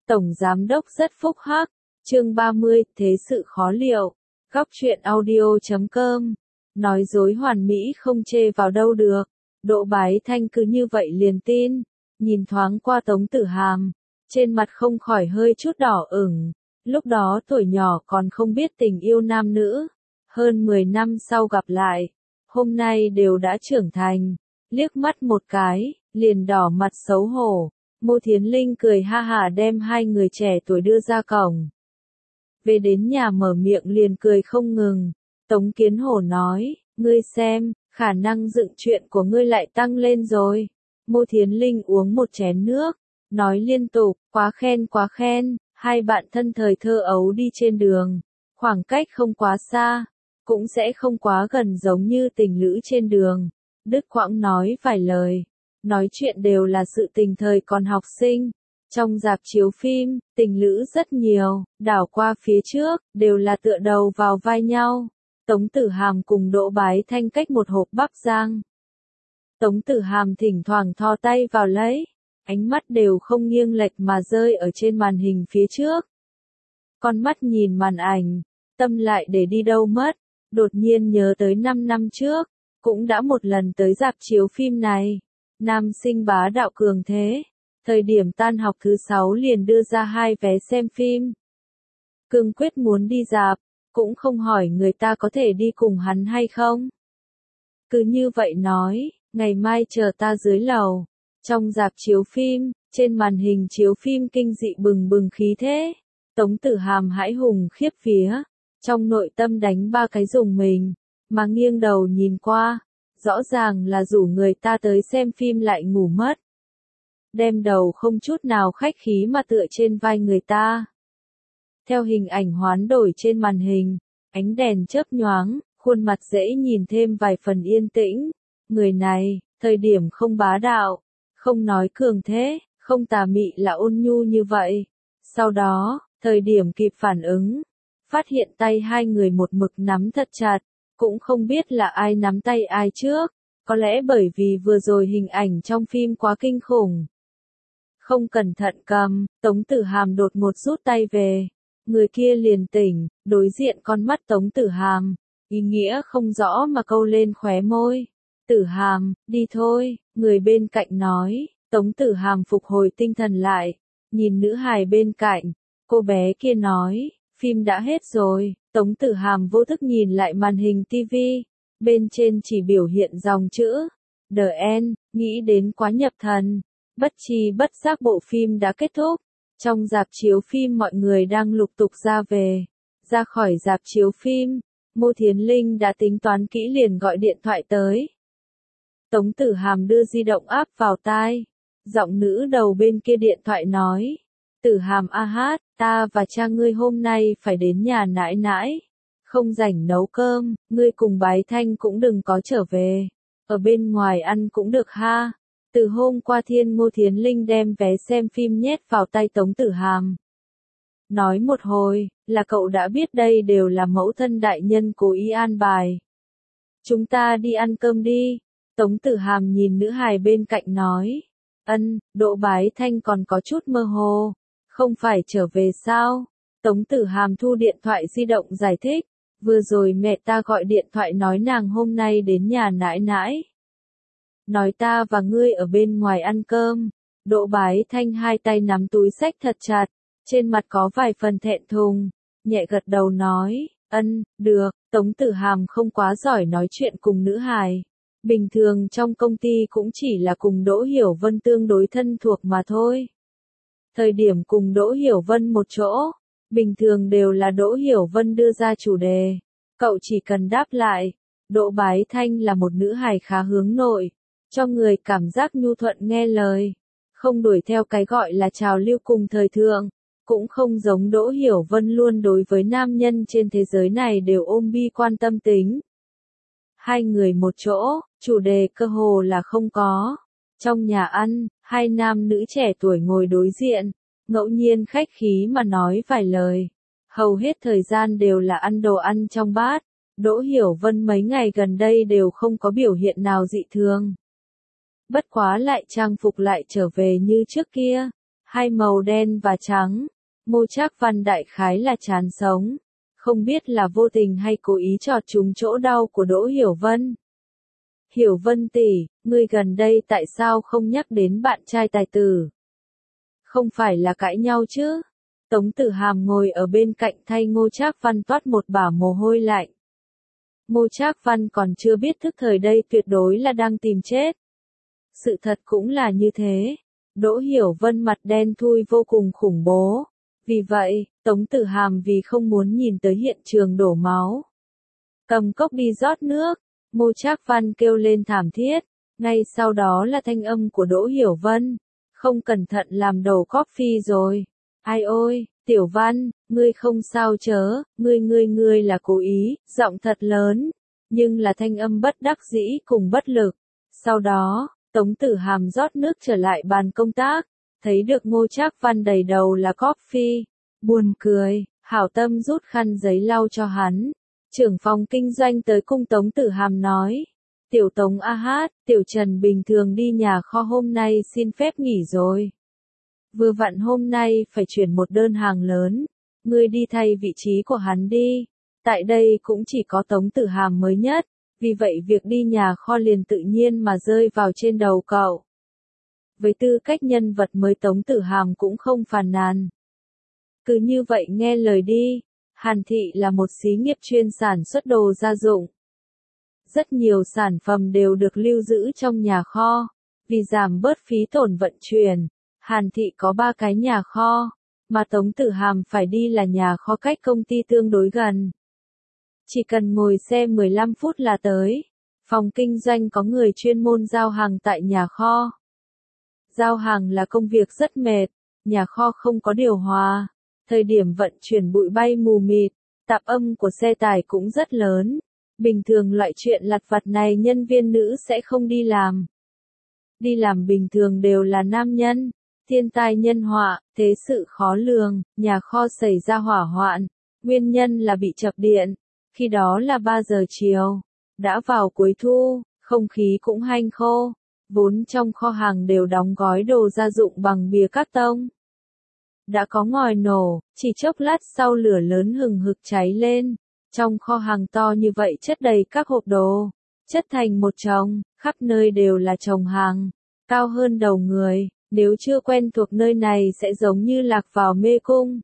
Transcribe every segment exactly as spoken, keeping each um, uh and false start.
Tổng Giám đốc rất phúc hắc. Chương ba mươi, thế sự khó liệu. Góc truyện audio chấm com. Nói dối hoàn mỹ không chê vào đâu được. Đỗ Bái Thanh cứ như vậy liền tin. Nhìn thoáng qua Tống Tử Hàm. Trên mặt không khỏi hơi chút đỏ ửng. Lúc đó tuổi nhỏ còn không biết tình yêu nam nữ. Hơn mười năm sau gặp lại. Hôm nay đều đã trưởng thành. Liếc mắt một cái, liền đỏ mặt xấu hổ. Ngô Thiến Linh cười ha hả đem hai người trẻ tuổi đưa ra cổng. Về đến nhà mở miệng liền cười không ngừng. Tống Kiến Hổ nói, ngươi xem, khả năng dựng chuyện của ngươi lại tăng lên rồi. Ngô Thiến Linh uống một chén nước, nói liên tục, quá khen quá khen, hai bạn thân thời thơ ấu đi trên đường. Khoảng cách không quá xa, cũng sẽ không quá gần giống như tình lữ trên đường. Đứt quãng nói vài lời. Nói chuyện đều là sự tình thời còn học sinh. Trong rạp chiếu phim, tình lữ rất nhiều, đảo qua phía trước, đều là tựa đầu vào vai nhau. Tống Tử Hàm cùng Đỗ Bái Thanh cách một hộp bắp rang. Tống Tử Hàm thỉnh thoảng thò tay vào lấy, ánh mắt đều không nghiêng lệch mà rơi ở trên màn hình phía trước. Con mắt nhìn màn ảnh, tâm lại để đi đâu mất, đột nhiên nhớ tới năm năm trước, cũng đã một lần tới rạp chiếu phim này. Nam sinh bá đạo cường thế, thời điểm tan học thứ sáu liền đưa ra hai vé xem phim. Cương quyết muốn đi rạp, cũng không hỏi người ta có thể đi cùng hắn hay không. Cứ như vậy nói, ngày mai chờ ta dưới lầu. Trong rạp chiếu phim, trên màn hình chiếu phim kinh dị bừng bừng khí thế. Tống Tử Hàm hãi hùng khiếp vía, trong nội tâm đánh ba cái rùng mình, mà nghiêng đầu nhìn qua. Rõ ràng là rủ người ta tới xem phim lại ngủ mất. Đem đầu không chút nào khách khí mà tựa trên vai người ta. Theo hình ảnh hoán đổi trên màn hình, ánh đèn chớp nhoáng, khuôn mặt dễ nhìn thêm vài phần yên tĩnh. Người này, thời điểm không bá đạo, không nói cường thế, không tà mị là ôn nhu như vậy. Sau đó, thời điểm kịp phản ứng, phát hiện tay hai người một mực nắm thật chặt. Cũng không biết là ai nắm tay ai trước, có lẽ bởi vì vừa rồi hình ảnh trong phim quá kinh khủng. Không cẩn thận cầm, Tống Tử Hàm đột ngột rút tay về. Người kia liền tỉnh, đối diện con mắt Tống Tử Hàm, ý nghĩa không rõ mà câu lên khóe môi. Tử Hàm, đi thôi, người bên cạnh nói. Tống Tử Hàm phục hồi tinh thần lại, nhìn nữ hài bên cạnh, cô bé kia nói, phim đã hết rồi. Tống Tử Hàm vô thức nhìn lại màn hình ti vi, bên trên chỉ biểu hiện dòng chữ, The End, nghĩ đến quá nhập thần, bất chi bất giác bộ phim đã kết thúc, trong rạp chiếu phim mọi người đang lục tục ra về, ra khỏi rạp chiếu phim, Ngô Thiến Linh đã tính toán kỹ liền gọi điện thoại tới. Tống Tử Hàm đưa di động áp vào tai, giọng nữ đầu bên kia điện thoại nói. Tử Hàm a hát, ta và cha ngươi hôm nay phải đến nhà nãi nãi. Không rảnh nấu cơm, ngươi cùng Bái Thanh cũng đừng có trở về. Ở bên ngoài ăn cũng được ha. Từ hôm qua Thiên Ngô Thiến Linh đem vé xem phim nhét vào tay Tống Tử Hàm. Nói một hồi, là cậu đã biết đây đều là mẫu thân đại nhân cố ý an bài. Chúng ta đi ăn cơm đi. Tống Tử Hàm nhìn nữ hài bên cạnh nói. Ân, Đỗ Bái Thanh còn có chút mơ hồ. Không phải trở về sao? Tống Tử Hàm thu điện thoại di động giải thích. Vừa rồi mẹ ta gọi điện thoại nói nàng hôm nay đến nhà nãi nãi. Nói ta và ngươi ở bên ngoài ăn cơm. Đỗ Bái Thanh hai tay nắm túi xách thật chặt. Trên mặt có vài phần thẹn thùng. Nhẹ gật đầu nói. Ân, được. Tống Tử Hàm không quá giỏi nói chuyện cùng nữ hài. Bình thường trong công ty cũng chỉ là cùng Đỗ Hiểu Vân tương đối thân thuộc mà thôi. Thời điểm cùng Đỗ Hiểu Vân một chỗ, bình thường đều là Đỗ Hiểu Vân đưa ra chủ đề. Cậu chỉ cần đáp lại. Đỗ Bái Thanh là một nữ hài khá hướng nội, cho người cảm giác nhu thuận nghe lời. Không đuổi theo cái gọi là trào lưu cùng thời thượng, cũng không giống Đỗ Hiểu Vân luôn đối với nam nhân trên thế giới này đều ôm bi quan tâm tính. Hai người một chỗ, chủ đề cơ hồ là không có. Trong nhà ăn, hai nam nữ trẻ tuổi ngồi đối diện, ngẫu nhiên khách khí mà nói vài lời. Hầu hết thời gian đều là ăn đồ ăn trong bát. Đỗ Hiểu Vân mấy ngày gần đây đều không có biểu hiện nào dị thường. Bất quá lại trang phục lại trở về như trước kia. hai màu đen và trắng. Ngô Trác Văn đại khái là chán sống, không biết là vô tình hay cố ý chọt trúng chỗ đau của Đỗ Hiểu Vân. Hiểu Vân tỷ, ngươi gần đây tại sao không nhắc đến bạn trai tài tử? Không phải là cãi nhau chứ? Tống Tử Hàm ngồi ở bên cạnh thay Ngô Trác Văn toát một bả mồ hôi lạnh. Ngô Trác Văn còn chưa biết thức thời đây tuyệt đối là đang tìm chết. Sự thật cũng là như thế. Đỗ Hiểu Vân mặt đen thui vô cùng khủng bố. Vì vậy, Tống Tử Hàm vì không muốn nhìn tới hiện trường đổ máu, cầm cốc đi rót nước. Ngô Trác Văn kêu lên thảm thiết. Ngay sau đó là thanh âm của Đỗ Hiểu Vân. Không cẩn thận làm đầu coffee rồi. Ai ôi, Tiểu Văn, ngươi không sao chớ, ngươi ngươi ngươi là cố ý, giọng thật lớn, nhưng là thanh âm bất đắc dĩ cùng bất lực. Sau đó, Tống Tử Hàm rót nước trở lại bàn công tác, thấy được Ngô Trác Văn đầy đầu là coffee, buồn cười, hảo tâm rút khăn giấy lau cho hắn. Trưởng phòng kinh doanh tới cung Tống Tử Hàm nói, Tiểu Tống a hát, Tiểu Trần bình thường đi nhà kho hôm nay xin phép nghỉ rồi. Vừa vặn hôm nay phải chuyển một đơn hàng lớn, ngươi đi thay vị trí của hắn đi. Tại đây cũng chỉ có Tống Tử Hàm mới nhất, vì vậy việc đi nhà kho liền tự nhiên mà rơi vào trên đầu cậu. Với tư cách nhân vật mới Tống Tử Hàm cũng không phàn nàn. Cứ như vậy nghe lời đi, Hàn Thị là một xí nghiệp chuyên sản xuất đồ gia dụng. Rất nhiều sản phẩm đều được lưu giữ trong nhà kho, vì giảm bớt phí tổn vận chuyển. Hàn Thị có ba cái nhà kho, mà Tống Tử Hàm phải đi là nhà kho cách công ty tương đối gần. Chỉ cần ngồi xe mười lăm phút là tới. Phòng kinh doanh có người chuyên môn giao hàng tại nhà kho. Giao hàng là công việc rất mệt, nhà kho không có điều hòa. Thời điểm vận chuyển bụi bay mù mịt, tạp âm của xe tải cũng rất lớn. Bình thường loại chuyện lặt vặt này nhân viên nữ sẽ không đi làm. Đi làm bình thường đều là nam nhân. Thiên tai nhân họa, thế sự khó lường, nhà kho xảy ra hỏa hoạn, nguyên nhân là bị chập điện. Khi đó là ba giờ chiều, đã vào cuối thu, không khí cũng hanh khô, vốn trong kho hàng đều đóng gói đồ gia dụng bằng bìa cát tông. Đã có ngòi nổ, chỉ chốc lát sau lửa lớn hừng hực cháy lên, trong kho hàng to như vậy chất đầy các hộp đồ, chất thành một chồng, khắp nơi đều là chồng hàng, cao hơn đầu người. Nếu chưa quen thuộc nơi này sẽ giống như lạc vào mê cung.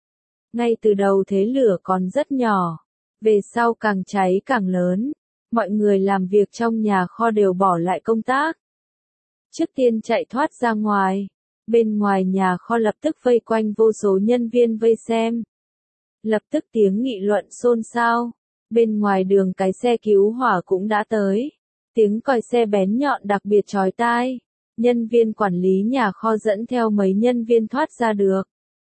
Ngay từ đầu thế lửa còn rất nhỏ, về sau càng cháy càng lớn, mọi người làm việc trong nhà kho đều bỏ lại công tác. Trước tiên chạy thoát ra ngoài, bên ngoài nhà kho lập tức vây quanh vô số nhân viên vây xem. Lập tức tiếng nghị luận xôn xao, bên ngoài đường cái xe cứu hỏa cũng đã tới, tiếng còi xe bén nhọn đặc biệt chói tai. Nhân viên quản lý nhà kho dẫn theo mấy nhân viên thoát ra được.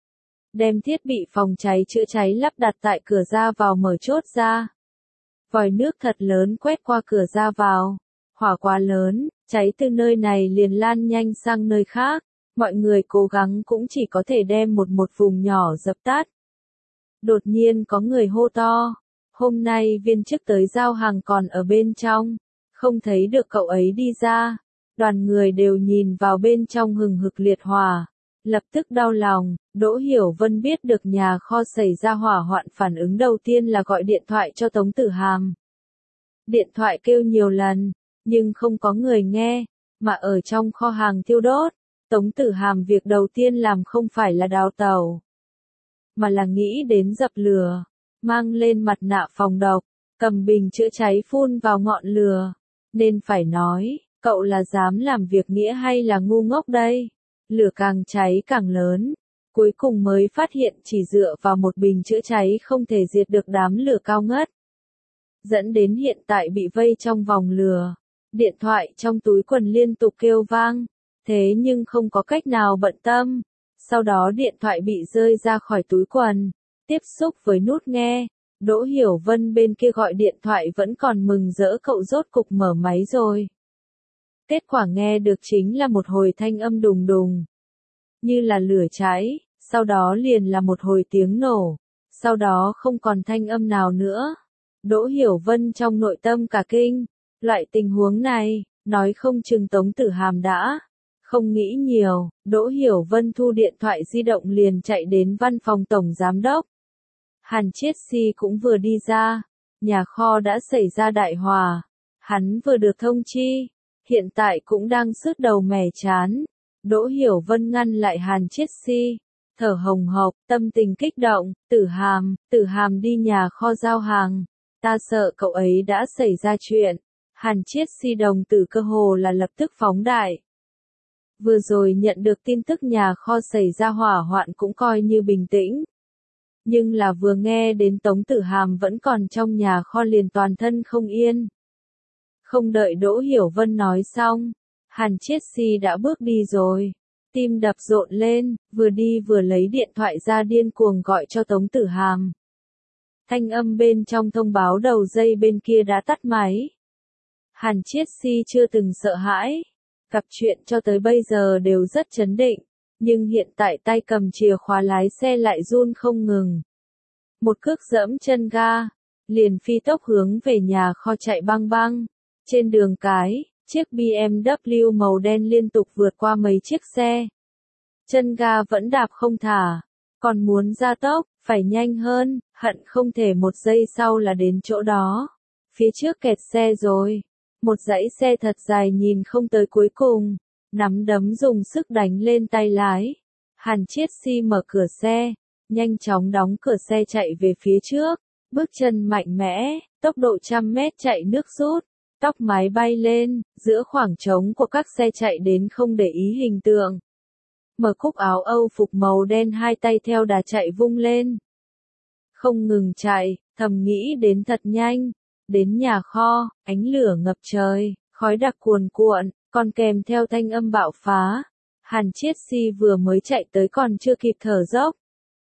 Đem thiết bị phòng cháy chữa cháy lắp đặt tại cửa ra vào mở chốt ra. Vòi nước thật lớn quét qua cửa ra vào. Hỏa quá lớn, cháy từ nơi này liền lan nhanh sang nơi khác. Mọi người cố gắng cũng chỉ có thể đem một một vùng nhỏ dập tắt. Đột nhiên có người hô to. Hôm nay viên chức tới giao hàng còn ở bên trong. Không thấy được cậu ấy đi ra. Đoàn người đều nhìn vào bên trong hừng hực liệt hỏa, lập tức đau lòng. Đỗ Hiểu Vân biết được nhà kho xảy ra hỏa hoạn, phản ứng đầu tiên là gọi điện thoại cho Tống Tử Hàm. Điện thoại kêu nhiều lần, nhưng không có người nghe, mà ở trong kho hàng thiêu đốt. Tống Tử Hàm việc đầu tiên làm không phải là đào tẩu, mà là nghĩ đến dập lửa, mang lên mặt nạ phòng độc, cầm bình chữa cháy phun vào ngọn lửa. Nên phải nói, cậu là dám làm việc nghĩa hay là ngu ngốc đây? Lửa càng cháy càng lớn, cuối cùng mới phát hiện chỉ dựa vào một bình chữa cháy không thể diệt được đám lửa cao ngất. Dẫn đến hiện tại bị vây trong vòng lửa, điện thoại trong túi quần liên tục kêu vang, thế nhưng không có cách nào bận tâm. Sau đó điện thoại bị rơi ra khỏi túi quần, tiếp xúc với nút nghe. Đỗ Hiểu Vân bên kia gọi điện thoại vẫn còn mừng rỡ cậu rốt cục mở máy rồi. Kết quả nghe được chính là một hồi thanh âm đùng đùng, như là lửa cháy, sau đó liền là một hồi tiếng nổ, sau đó không còn thanh âm nào nữa. Đỗ Hiểu Vân trong nội tâm cả kinh, loại tình huống này, nói không chừng Tống Tử Hàm đã Không nghĩ nhiều, Đỗ Hiểu Vân thu điện thoại di động liền chạy đến văn phòng tổng giám đốc. Hàn Chiết Si cũng vừa đi ra, nhà kho đã xảy ra đại hỏa, hắn vừa được thông chi, hiện tại cũng đang sứt đầu mẻ chán. Đỗ Hiểu Vân ngăn lại Hàn Chiết Si, thở hồng hộc, tâm tình kích động, Tử Hàm, Tử Hàm đi nhà kho giao hàng, ta sợ cậu ấy đã xảy ra chuyện. Hàn Chiết Si đồng tử cơ hồ là lập tức phóng đại. Vừa rồi nhận được tin tức nhà kho xảy ra hỏa hoạn cũng coi như bình tĩnh. Nhưng là vừa nghe đến Tống Tử Hàm vẫn còn trong nhà kho liền toàn thân không yên. Không đợi Đỗ Hiểu Vân nói xong, Hàn Chiết Si đã bước đi rồi. Tim đập rộn lên, vừa đi vừa lấy điện thoại ra điên cuồng gọi cho Tống Tử Hàm. Thanh âm bên trong thông báo đầu dây bên kia đã tắt máy. Hàn Chiết Si chưa từng sợ hãi. Gặp chuyện cho tới bây giờ đều rất chấn định. Nhưng hiện tại tay cầm chìa khóa lái xe lại run không ngừng. Một cước giẫm chân ga, liền phi tốc hướng về nhà kho chạy băng băng. Trên đường cái, chiếc bê em vê màu đen liên tục vượt qua mấy chiếc xe. Chân ga vẫn đạp không thả, còn muốn gia tốc, phải nhanh hơn, hận không thể một giây sau là đến chỗ đó. Phía trước kẹt xe rồi, một dãy xe thật dài nhìn không tới cuối cùng, nắm đấm dùng sức đánh lên tay lái. Hàn Chiết Si mở cửa xe, nhanh chóng đóng cửa xe chạy về phía trước, bước chân mạnh mẽ, tốc độ trăm mét chạy nước rút. Tóc mái bay lên, giữa khoảng trống của các xe chạy đến không để ý hình tượng. Mở cúc áo Âu phục màu đen hai tay theo đà chạy vung lên. Không ngừng chạy, thầm nghĩ đến thật nhanh. Đến nhà kho, ánh lửa ngập trời, khói đặc cuồn cuộn, còn kèm theo thanh âm bạo phá. Hàn Chiết Si vừa mới chạy tới còn chưa kịp thở dốc.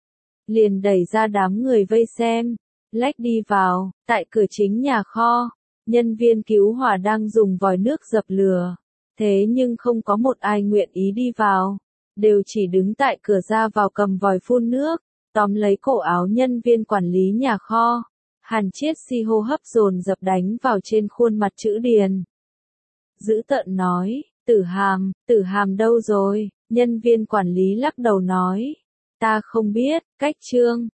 Liền đẩy ra đám người vây xem, lách đi vào, tại cửa chính nhà kho. Nhân viên cứu hỏa đang dùng vòi nước dập lửa, thế nhưng không có một ai nguyện ý đi vào, đều chỉ đứng tại cửa ra vào cầm vòi phun nước, tóm lấy cổ áo nhân viên quản lý nhà kho. Hàn Chiết Si hô hấp dồn dập đánh vào trên khuôn mặt chữ điền. Dữ tợn nói, Tử Hàm, Tử Hàm đâu rồi? Nhân viên quản lý lắc đầu nói, ta không biết, cách trương,